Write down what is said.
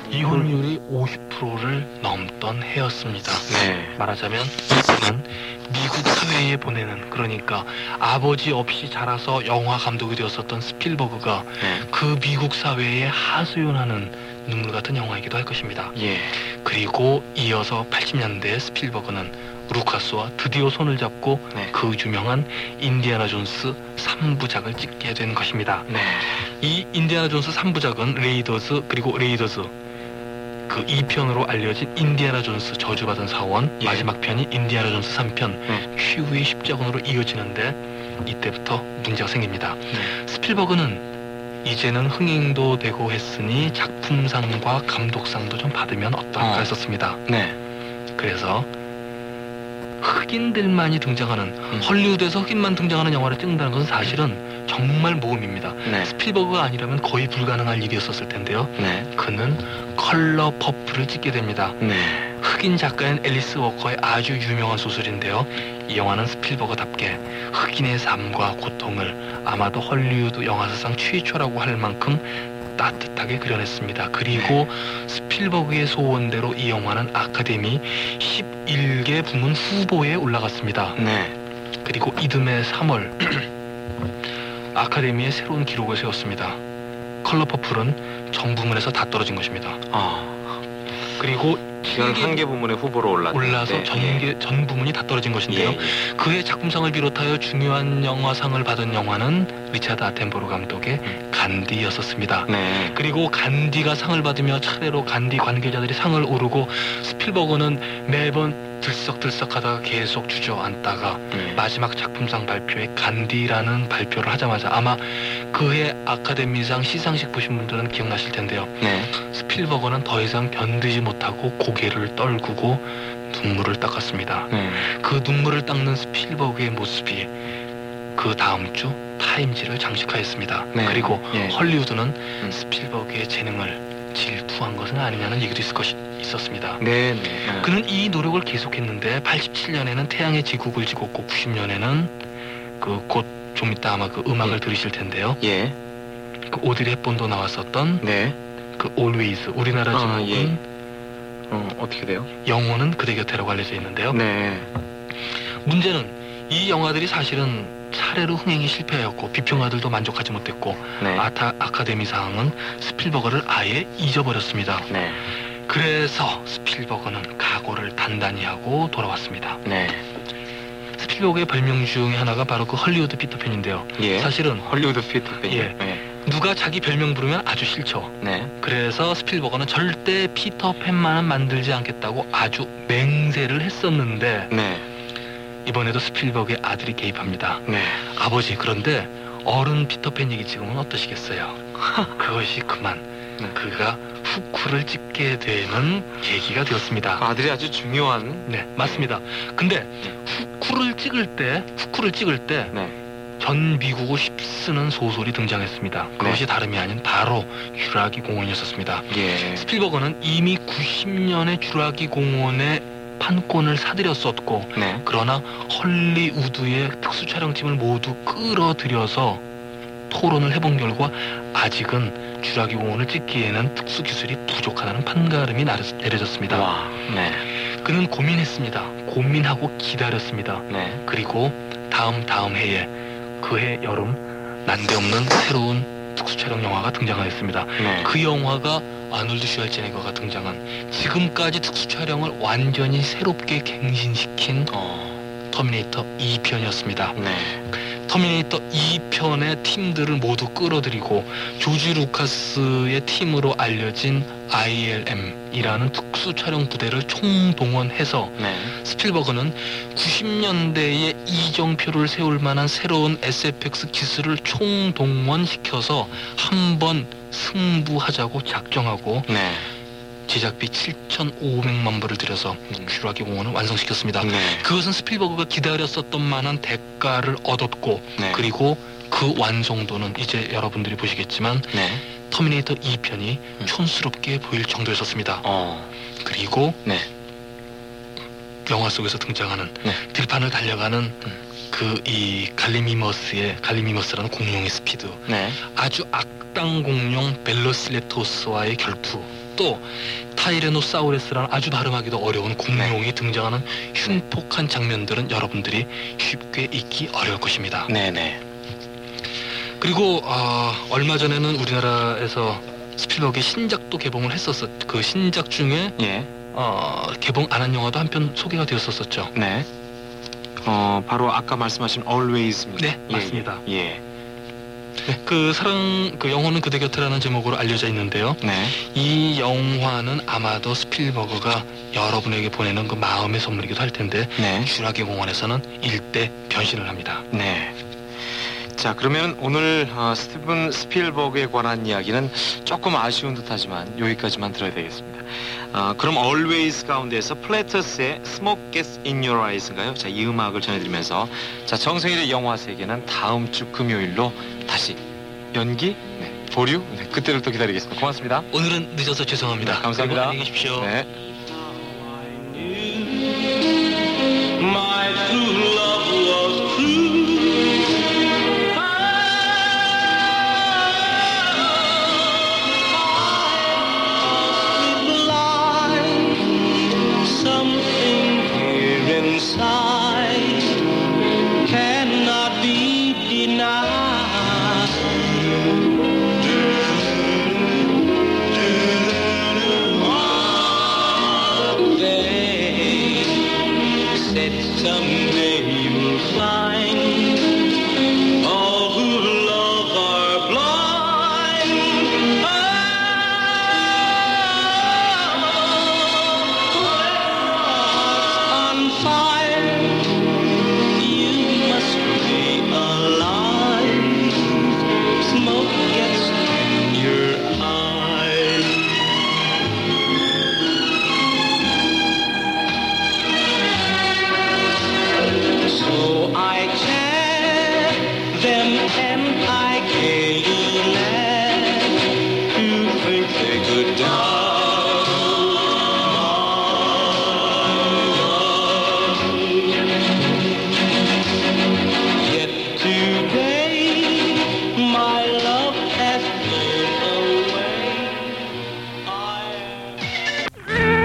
이혼율이 50%를 넘던 해였습니다. 네. 말하자면 이분은 미국 사회에 보내는, 그러니까 아버지 없이 자라서 영화 감독이 되었었던 스필버그가 네. 그 미국 사회에 하소연하는 눈물 같은 영화이기도 할 것입니다. 예. 그리고 이어서 80년대 스필버그는 루카스와 드디어 손을 잡고 네. 그 유명한 인디아나 존스 3부작을 찍게 된 것입니다. 네. 이 인디아나 존스 3부작은 레이더즈 그리고 레이더즈 그 2편으로 알려진 인디아나 존스 저주받은 사원, 예. 마지막 편이 인디아나 존스 3편 네. 최후의 십자군으로 이어지는데 이때부터 문제가 생깁니다. 네. 스필버그는 이제는 흥행도 되고 했으니 작품상과 감독상도 좀 받으면 어떨까 했었습니다. 네. 그래서 흑인들만이 등장하는 헐리우드에서 흑인만 등장하는 영화를 찍는다는 것은 사실은 정말 모험입니다. 네. 스필버그가 아니라면 거의 불가능할 일이었었을 텐데요. 네. 그는 컬러 퍼플을 찍게 됩니다. 네. 흑인 작가인 앨리스 워커의 아주 유명한 소설인데요. 이 영화는 스필버그답게 흑인의 삶과 고통을 아마도 헐리우드 영화사상 최초라고 할 만큼 따뜻하게 그려냈습니다. 그리고 스필버그의 소원대로 이 영화는 아카데미 11개 부문 후보에 올라갔습니다. 네. 그리고 이듬해 3월 아카데미의 새로운 기록을 세웠습니다. 컬러 퍼플은 전 부문에서 다 떨어진 것입니다. 그리고 지금 한 개 부문의 후보로 올라서 전 부문이 다 떨어진 것인데요. 그의 작품상을 비롯하여 중요한 영화상을 받은 영화는 리차드 아텐보로 감독의 간디였었습니다. 네. 그리고 간디가 상을 받으며 차례로 간디 관계자들이 상을 오르고 스필버그는 매번 들썩들썩하다가 계속 주저앉다가 마지막 작품상 발표에 간디라는 발표를 하자마자 아마 그해 아카데미상 시상식 보신 분들은 기억나실 텐데요. 네. 스필버그는 더 이상 견디지 못하고 고개를 떨구고 눈물을 닦았습니다. 그 눈물을 닦는 스필버그의 모습이 그 다음 주 타임지를 장식하였습니다. 네. 그리고 헐리우드는 스필버그의 재능을 질투한 것은 아니냐는 얘기도 있었습니다. 네. 네. 그는 이 노력을 계속했는데 87년에는 태양의 지국을 찍었고 90년에는 그 곧 좀 이따 아마 그 음악을 들으실 텐데요. 예. 그 오드리 헵번도 나왔었던 네. 그 Always, 우리나라 제목은 어떻게 돼요? 영혼은 그대 곁에라고 알려져 있는데요. 네. 문제는 이 영화들이 사실은 차례로 흥행이 실패하였고 비평가들도 만족하지 못했고 네. 아카데미상은 스필버그를 아예 잊어버렸습니다. 네. 그래서 스필버그는 각오를 단단히 하고 돌아왔습니다. 네. 스필버그의 별명 중에 하나가 바로 그 헐리우드 피터팬인데요. 예. 사실은 헐리우드 피터팬. 예. 누가 자기 별명 부르면 아주 싫죠. 네. 그래서 스필버그는 절대 피터팬만은 만들지 않겠다고 아주 맹세를 했었는데 네. 이번에도 스필버그의 아들이 개입합니다. 네. 아버지, 그런데 어른 피터팬 얘기 찍으면 어떠시겠어요? 그것이 그만 그가 후쿠를 찍게 되는 계기가 되었습니다. 아들이 아주 중요한. 네, 맞습니다. 근데 후쿠를 찍을 때 네. 전 미국을 휩쓰는 소설이 등장했습니다. 그것이 다름이 아닌 바로 쥬라기 공원이었습니다. 예. 스필버그는 이미 90년에 쥬라기 공원의 판권을 사들였었고 네. 그러나 헐리우드의 특수 촬영팀을 모두 끌어들여서 토론을 해본 결과 아직은 쥬라기 공원을 찍기에는 특수 기술이 부족하다는 판가름이 내려졌습니다. 와. 네. 그는 고민했습니다. 고민하고 기다렸습니다. 네. 그리고 다음 해에 그해 여름 난데없는 새로운 특수 촬영 영화가 등장하였습니다. 네. 그 영화가 아놀드 슈왈제네거가 등장한 지금까지 특수 촬영을 완전히 새롭게 갱신시킨 터미네이터 2편이었습니다. 네. 터미네이터 2편의 팀들을 모두 끌어들이고 조지 루카스의 팀으로 알려진 ILM이라는 특수 촬영 부대를 총동원해서 네. 스필버그는 90년대에 이정표를 세울 만한 새로운 SFX 기술을 총동원시켜서 한번 승부하자고 작정하고 네. 제작비 7,500만 불을 들여서 쥬라기 공원을 완성시켰습니다. 네. 그것은 스필버그가 기다렸었던 만한 대가를 얻었고 네. 그리고 그 완성도는 이제 여러분들이 보시겠지만 네. 터미네이터 2편이 촌스럽게 보일 정도였었습니다. 그리고 네. 영화 속에서 등장하는 네. 들판을 달려가는 그 이 갈리미머스라는 공룡의 스피드, 네. 아주 악당 공룡 벨로시레토스와의 결투, 또 타이레노사우루스라는 아주 발음하기도 어려운 공룡이 등장하는 흉폭한 장면들은 여러분들이 쉽게 잊기 어려울 것입니다. 네네. 그리고 얼마 전에는 우리나라에서 스필버그의 신작도 개봉을 했었어. 그 신작 중에 예. 개봉 안 한 영화도 한 편 소개가 되었었죠. 네. 바로 아까 말씀하신 Always입니다. 네, 맞습니다. 예. 네, 그 사랑 그 영혼은 그대 곁에라는 제목으로 알려져 있는데요. 네. 이 영화는 아마도 스필버그가 여러분에게 보내는 그 마음의 선물이기도 할 텐데 네. 슈라기 공원에서는 일대 변신을 합니다. 네. 자, 그러면 오늘 스티븐 스필버그에 관한 이야기는 조금 아쉬운 듯하지만 여기까지만 들어야 되겠습니다. 그럼 Always 가운데에서 플래터스의 Smoke Gets in Your Eyes인가요? 자, 이 음악을 전해드리면서 자, 정성일의 영화 세계는 다음 주 금요일로 다시 연기, 보류, 그때를 또 기다리겠습니다. 고맙습니다. 오늘은 늦어서 죄송합니다. 네, 감사합니다. 안녕히 계십시오. 네. My true love was true. Something here inside cannot be denied. They said someday you'll find all who love are blind. On fire, you must realize smoke gets in your eyes. So I tell them